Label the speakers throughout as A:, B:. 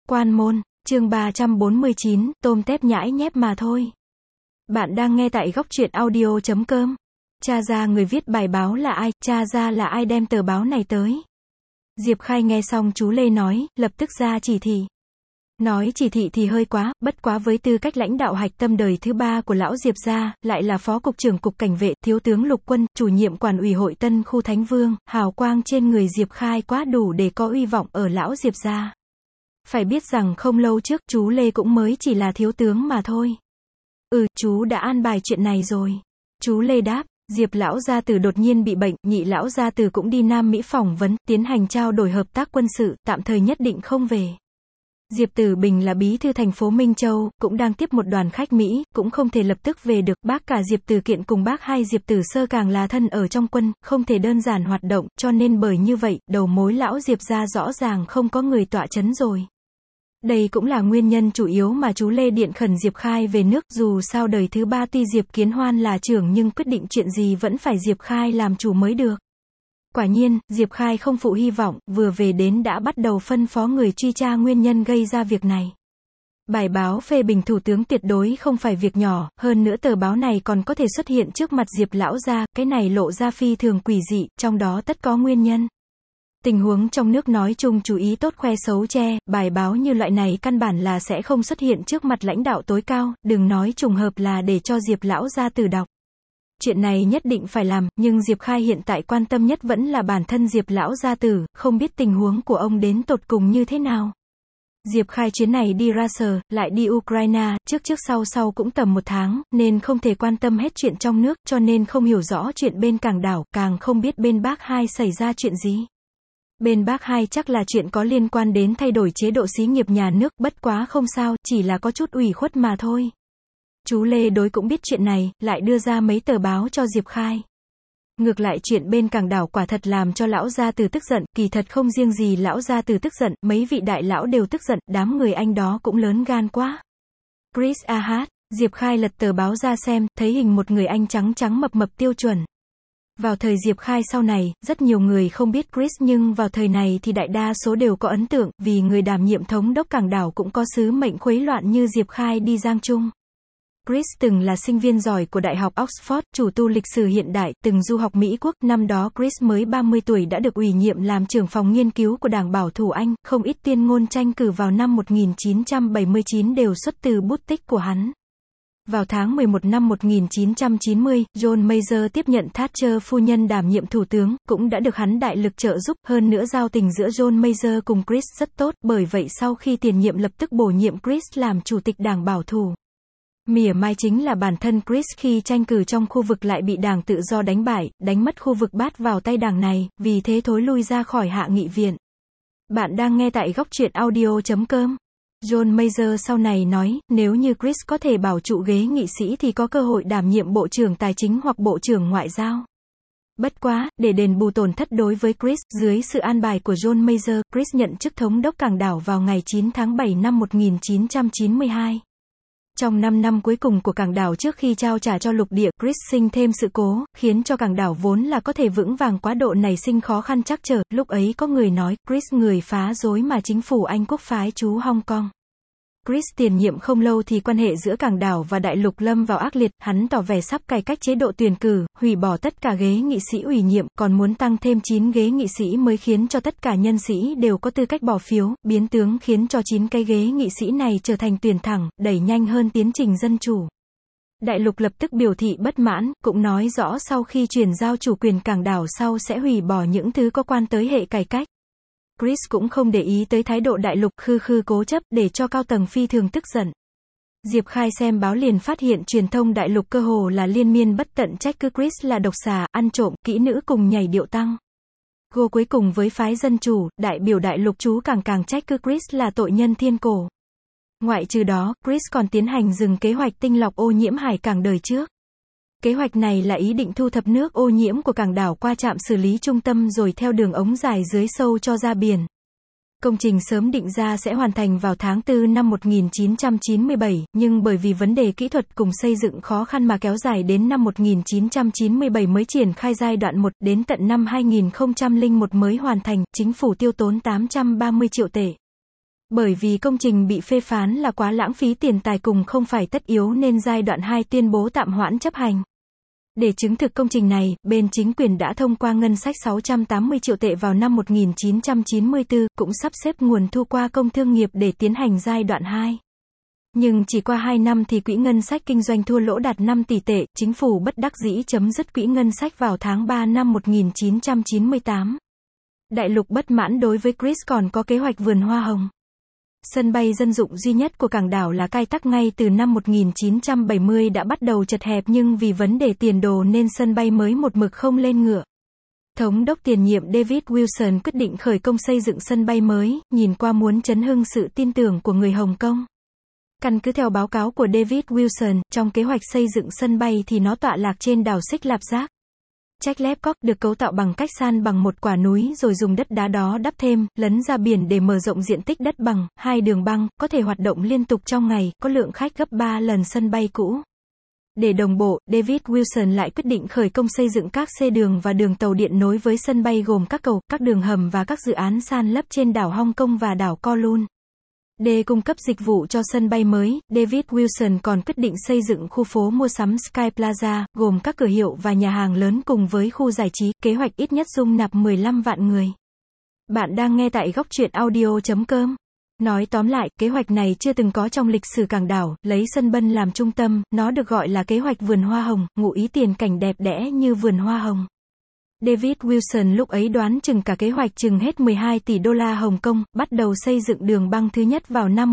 A: Quan môn, chương 349, tôm tép nhãi nhép mà thôi. Bạn đang nghe tại góc truyện audio.com. Tra ra người viết bài báo là ai, tra ra là ai đem tờ báo này tới. Diệp Khai nghe xong chú Lê nói, lập tức ra chỉ thị. Nói chỉ thị thì hơi quá, bất quá với tư cách lãnh đạo hạch tâm đời thứ ba của lão Diệp gia, lại là phó cục trưởng cục cảnh vệ, thiếu tướng lục quân, chủ nhiệm quản ủy hội Tân khu Thánh Vương, hào quang trên người Diệp Khai quá đủ để có uy vọng ở lão Diệp gia. Phải biết rằng không lâu trước, chú Lê cũng mới chỉ là thiếu tướng mà thôi. Chú đã an bài chuyện này rồi. Chú Lê đáp. Diệp lão gia tử đột nhiên bị bệnh, nhị lão gia tử cũng đi Nam Mỹ phỏng vấn, tiến hành trao đổi hợp tác quân sự, tạm thời nhất định không về. Diệp Tử Bình là bí thư thành phố Minh Châu, cũng đang tiếp một đoàn khách Mỹ, cũng không thể lập tức về được. Bác cả Diệp Tử Kiện cùng bác hai Diệp Tử Sơ càng là thân ở trong quân, không thể đơn giản hoạt động, cho nên bởi như vậy, đầu mối lão Diệp gia rõ ràng không có người tọa chấn rồi. Đây cũng là nguyên nhân chủ yếu mà chú Lê điện khẩn Diệp Khai về nước, dù sao đời thứ ba tuy Diệp Kiến Hoan là trưởng nhưng quyết định chuyện gì vẫn phải Diệp Khai làm chủ mới được. Quả nhiên, Diệp Khai không phụ hy vọng, vừa về đến đã bắt đầu phân phó người truy tra nguyên nhân gây ra việc này. Bài báo phê bình thủ tướng tuyệt đối không phải việc nhỏ, hơn nữa tờ báo này còn có thể xuất hiện trước mặt Diệp lão gia, cái này lộ ra phi thường quỷ dị, trong đó tất có nguyên nhân. Tình huống trong nước nói chung chú ý tốt khoe xấu che, bài báo như loại này căn bản là sẽ không xuất hiện trước mặt lãnh đạo tối cao, đừng nói trùng hợp là để cho Diệp lão gia tử đọc. Chuyện này nhất định phải làm, nhưng Diệp Khai hiện tại quan tâm nhất vẫn là bản thân Diệp lão gia tử, không biết tình huống của ông đến tột cùng như thế nào. Diệp Khai chuyến này đi Russia, lại đi Ukraine, trước sau cũng tầm 1 tháng, nên không thể quan tâm hết chuyện trong nước, cho nên không hiểu rõ chuyện bên cảng đảo, càng không biết bên bác hai xảy ra chuyện gì. Bên bác hai chắc là chuyện có liên quan đến thay đổi chế độ xí nghiệp nhà nước, bất quá không sao, chỉ là có chút ủy khuất mà thôi. Chú Lê đối cũng biết chuyện này, lại đưa ra mấy tờ báo cho Diệp Khai. Ngược lại chuyện bên cảng đảo quả thật làm cho lão gia tử tức giận, kỳ thật không riêng gì lão gia tử tức giận, mấy vị đại lão đều tức giận, đám người anh đó cũng lớn gan quá. Chris Ahad, Diệp Khai lật tờ báo ra xem, thấy hình một người anh trắng trắng mập mập tiêu chuẩn. Vào thời Diệp Khai sau này, rất nhiều người không biết Chris nhưng vào thời này thì đại đa số đều có ấn tượng, vì người đảm nhiệm thống đốc cảng đảo cũng có sứ mệnh khuấy loạn như Diệp Khai đi Giang Trung. Chris từng là sinh viên giỏi của Đại học Oxford, chủ tu lịch sử hiện đại, từng du học Mỹ quốc, năm đó Chris mới 30 tuổi đã được ủy nhiệm làm trưởng phòng nghiên cứu của Đảng Bảo thủ Anh, không ít tuyên ngôn tranh cử vào năm 1979 đều xuất từ bút tích của hắn. Vào tháng 11 năm 1990, John Major tiếp nhận Thatcher phu nhân đảm nhiệm thủ tướng, cũng đã được hắn đại lực trợ giúp, hơn nữa giao tình giữa John Major cùng Chris rất tốt, bởi vậy sau khi tiền nhiệm lập tức bổ nhiệm Chris làm chủ tịch Đảng Bảo thủ. Mỉa mai chính là bản thân Chris khi tranh cử trong khu vực lại bị Đảng Tự do đánh bại, đánh mất khu vực Bát vào tay đảng này, vì thế thối lui ra khỏi Hạ nghị viện. Bạn đang nghe tại góc truyện audio.com. John Major sau này nói, nếu như Chris có thể bảo trụ ghế nghị sĩ thì có cơ hội đảm nhiệm Bộ trưởng Tài chính hoặc Bộ trưởng Ngoại giao. Bất quá, để đền bù tổn thất đối với Chris, dưới sự an bài của John Major, Chris nhận chức thống đốc cảng đảo vào ngày 9 tháng 7 năm 1992. Trong 5 năm cuối cùng của cảng đảo trước khi trao trả cho lục địa, Chris sinh thêm sự cố, khiến cho cảng đảo vốn là có thể vững vàng quá độ nảy sinh khó khăn trắc trở. Lúc ấy có người nói, Chris người phá rối mà chính phủ Anh quốc phái chú Hong Kong. Chris tiền nhiệm không lâu thì quan hệ giữa cảng đảo và đại lục lâm vào ác liệt, hắn tỏ vẻ sắp cải cách chế độ tuyển cử, hủy bỏ tất cả ghế nghị sĩ ủy nhiệm, còn muốn tăng thêm 9 ghế nghị sĩ mới khiến cho tất cả nhân sĩ đều có tư cách bỏ phiếu, biến tướng khiến cho 9 cái ghế nghị sĩ này trở thành tuyển thẳng, đẩy nhanh hơn tiến trình dân chủ. Đại lục lập tức biểu thị bất mãn, cũng nói rõ sau khi chuyển giao chủ quyền cảng đảo sau sẽ hủy bỏ những thứ có quan tới hệ cải cách. Chris cũng không để ý tới thái độ đại lục khư cố chấp, để cho cao tầng phi thường tức giận. Diệp Khai xem báo liền phát hiện truyền thông đại lục cơ hồ là liên miên bất tận trách cứ Chris là độc xà, ăn trộm, kỹ nữ cùng nhảy điệu tăng. Cô cuối cùng với phái dân chủ, đại biểu đại lục chú càng trách cứ Chris là tội nhân thiên cổ. Ngoại trừ đó, Chris còn tiến hành dừng kế hoạch tinh lọc ô nhiễm hải cảng đời trước. Kế hoạch này là ý định thu thập nước ô nhiễm của cảng đảo qua trạm xử lý trung tâm rồi theo đường ống dài dưới sâu cho ra biển. Công trình sớm định ra sẽ hoàn thành vào tháng 4 năm 1997, nhưng bởi vì vấn đề kỹ thuật cùng xây dựng khó khăn mà kéo dài đến năm 1997 mới triển khai giai đoạn 1, đến tận năm 2001 mới hoàn thành, chính phủ tiêu tốn 830 triệu tệ. Bởi vì công trình bị phê phán là quá lãng phí tiền tài cùng không phải tất yếu nên giai đoạn 2 tuyên bố tạm hoãn chấp hành. Để chứng thực công trình này, bên chính quyền đã thông qua ngân sách 680 triệu tệ vào năm 1994, cũng sắp xếp nguồn thu qua công thương nghiệp để tiến hành giai đoạn 2. Nhưng chỉ qua 2 năm thì quỹ ngân sách kinh doanh thua lỗ đạt 5 tỷ tệ, chính phủ bất đắc dĩ chấm dứt quỹ ngân sách vào tháng 3 năm 1998. Đại lục bất mãn đối với Chris còn có kế hoạch vườn hoa hồng. Sân bay dân dụng duy nhất của cảng đảo là Kai Tak ngay từ năm 1970 đã bắt đầu chật hẹp nhưng vì vấn đề tiền đồ nên sân bay mới một mực không lên ngựa. Thống đốc tiền nhiệm David Wilson quyết định khởi công xây dựng sân bay mới, nhìn qua muốn chấn hưng sự tin tưởng của người Hồng Kông. Căn cứ theo báo cáo của David Wilson, trong kế hoạch xây dựng sân bay thì nó tọa lạc trên đảo Xích Lạp Giác. Trách Lép Cóc được cấu tạo bằng cách san bằng một quả núi rồi dùng đất đá đó đắp thêm, lấn ra biển để mở rộng diện tích đất bằng, 2 đường băng, có thể hoạt động liên tục trong ngày, có lượng khách gấp 3 lần sân bay cũ. Để đồng bộ, David Wilson lại quyết định khởi công xây dựng các xe đường và đường tàu điện nối với sân bay gồm các cầu, các đường hầm và các dự án san lấp trên đảo Hong Kong và đảo Kowloon. Để cung cấp dịch vụ cho sân bay mới, David Wilson còn quyết định xây dựng khu phố mua sắm Sky Plaza, gồm các cửa hiệu và nhà hàng lớn cùng với khu giải trí, kế hoạch ít nhất dung nạp 15 vạn người. Bạn đang nghe tại góc truyện audio.com. Nói tóm lại, kế hoạch này chưa từng có trong lịch sử cảng đảo, lấy sân bân làm trung tâm, nó được gọi là kế hoạch vườn hoa hồng, ngụ ý tiền cảnh đẹp đẽ như vườn hoa hồng. David Wilson lúc ấy đoán chừng cả kế hoạch chừng hết 12 tỷ đô la Hồng Kông, bắt đầu xây dựng đường băng thứ nhất vào năm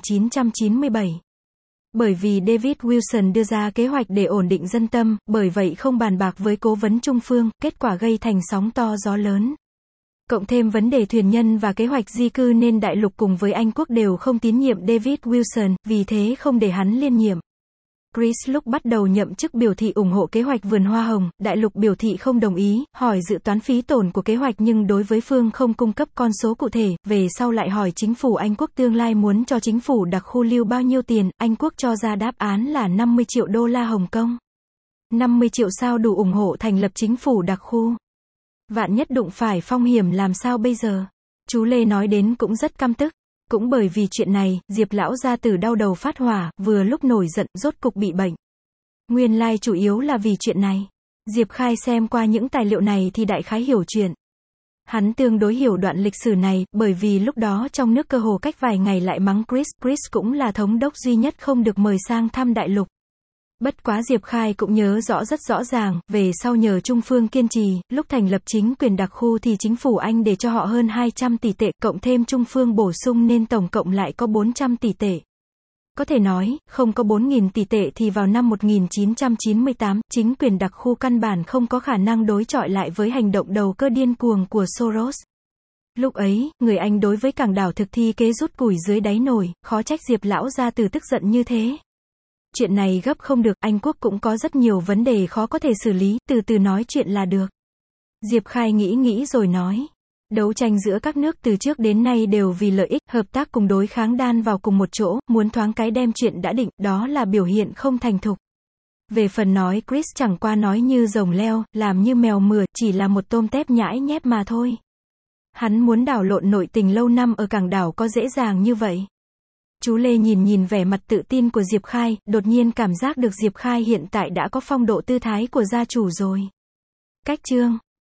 A: 1997. Bởi vì David Wilson đưa ra kế hoạch để ổn định dân tâm, bởi vậy không bàn bạc với cố vấn Trung Phương, kết quả gây thành sóng to gió lớn. Cộng thêm vấn đề thuyền nhân và kế hoạch di cư nên đại lục cùng với Anh quốc đều không tín nhiệm David Wilson, vì thế không để hắn liên nhiệm. Chris lúc bắt đầu nhậm chức biểu thị ủng hộ kế hoạch vườn hoa hồng, đại lục biểu thị không đồng ý, hỏi dự toán phí tổn của kế hoạch nhưng đối với phương không cung cấp con số cụ thể, về sau lại hỏi chính phủ Anh quốc tương lai muốn cho chính phủ đặc khu lưu bao nhiêu tiền, Anh quốc cho ra đáp án là 50 triệu đô la Hồng Kông. 50 triệu sao đủ ủng hộ thành lập chính phủ đặc khu? Vạn nhất đụng phải phong hiểm làm sao bây giờ? Chú Lê nói đến cũng rất căm tức. Cũng bởi vì chuyện này, Diệp lão gia tử đau đầu phát hỏa, vừa lúc nổi giận, rốt cục bị bệnh. Nguyên lai chủ yếu là vì chuyện này. Diệp Khai xem qua những tài liệu này thì đại khái hiểu chuyện. Hắn tương đối hiểu đoạn lịch sử này, bởi vì lúc đó trong nước cơ hồ cách vài ngày lại mắng Chris cũng là thống đốc duy nhất không được mời sang thăm đại lục. Bất quá Diệp Khai cũng nhớ rất rõ ràng, về sau nhờ Trung Phương kiên trì, lúc thành lập chính quyền đặc khu thì chính phủ Anh để cho họ hơn 200 tỷ tệ, cộng thêm Trung Phương bổ sung nên tổng cộng lại có 400 tỷ tệ. Có thể nói, không có 4.000 tỷ tệ thì vào năm 1998, chính quyền đặc khu căn bản không có khả năng đối chọi lại với hành động đầu cơ điên cuồng của Soros. Lúc ấy, người Anh đối với cảng đảo thực thi kế rút củi dưới đáy nồi, khó trách Diệp lão gia tử tức giận như thế. Chuyện này gấp không được, Anh quốc cũng có rất nhiều vấn đề khó có thể xử lý, từ từ nói chuyện là được. Diệp Khai nghĩ rồi nói. Đấu tranh giữa các nước từ trước đến nay đều vì lợi ích, hợp tác cùng đối kháng đan vào cùng một chỗ, muốn thoáng cái đem chuyện đã định, đó là biểu hiện không thành thục. Về phần nói Chris chẳng qua nói như rồng leo, làm như mèo mửa, chỉ là một tôm tép nhãi nhép mà thôi. Hắn muốn đảo lộn nội tình lâu năm ở cảng đảo có dễ dàng như vậy. Chú Lê nhìn vẻ mặt tự tin của Diệp Khai, đột nhiên cảm giác được Diệp Khai hiện tại đã có phong độ tư thái của gia chủ rồi. Cách chương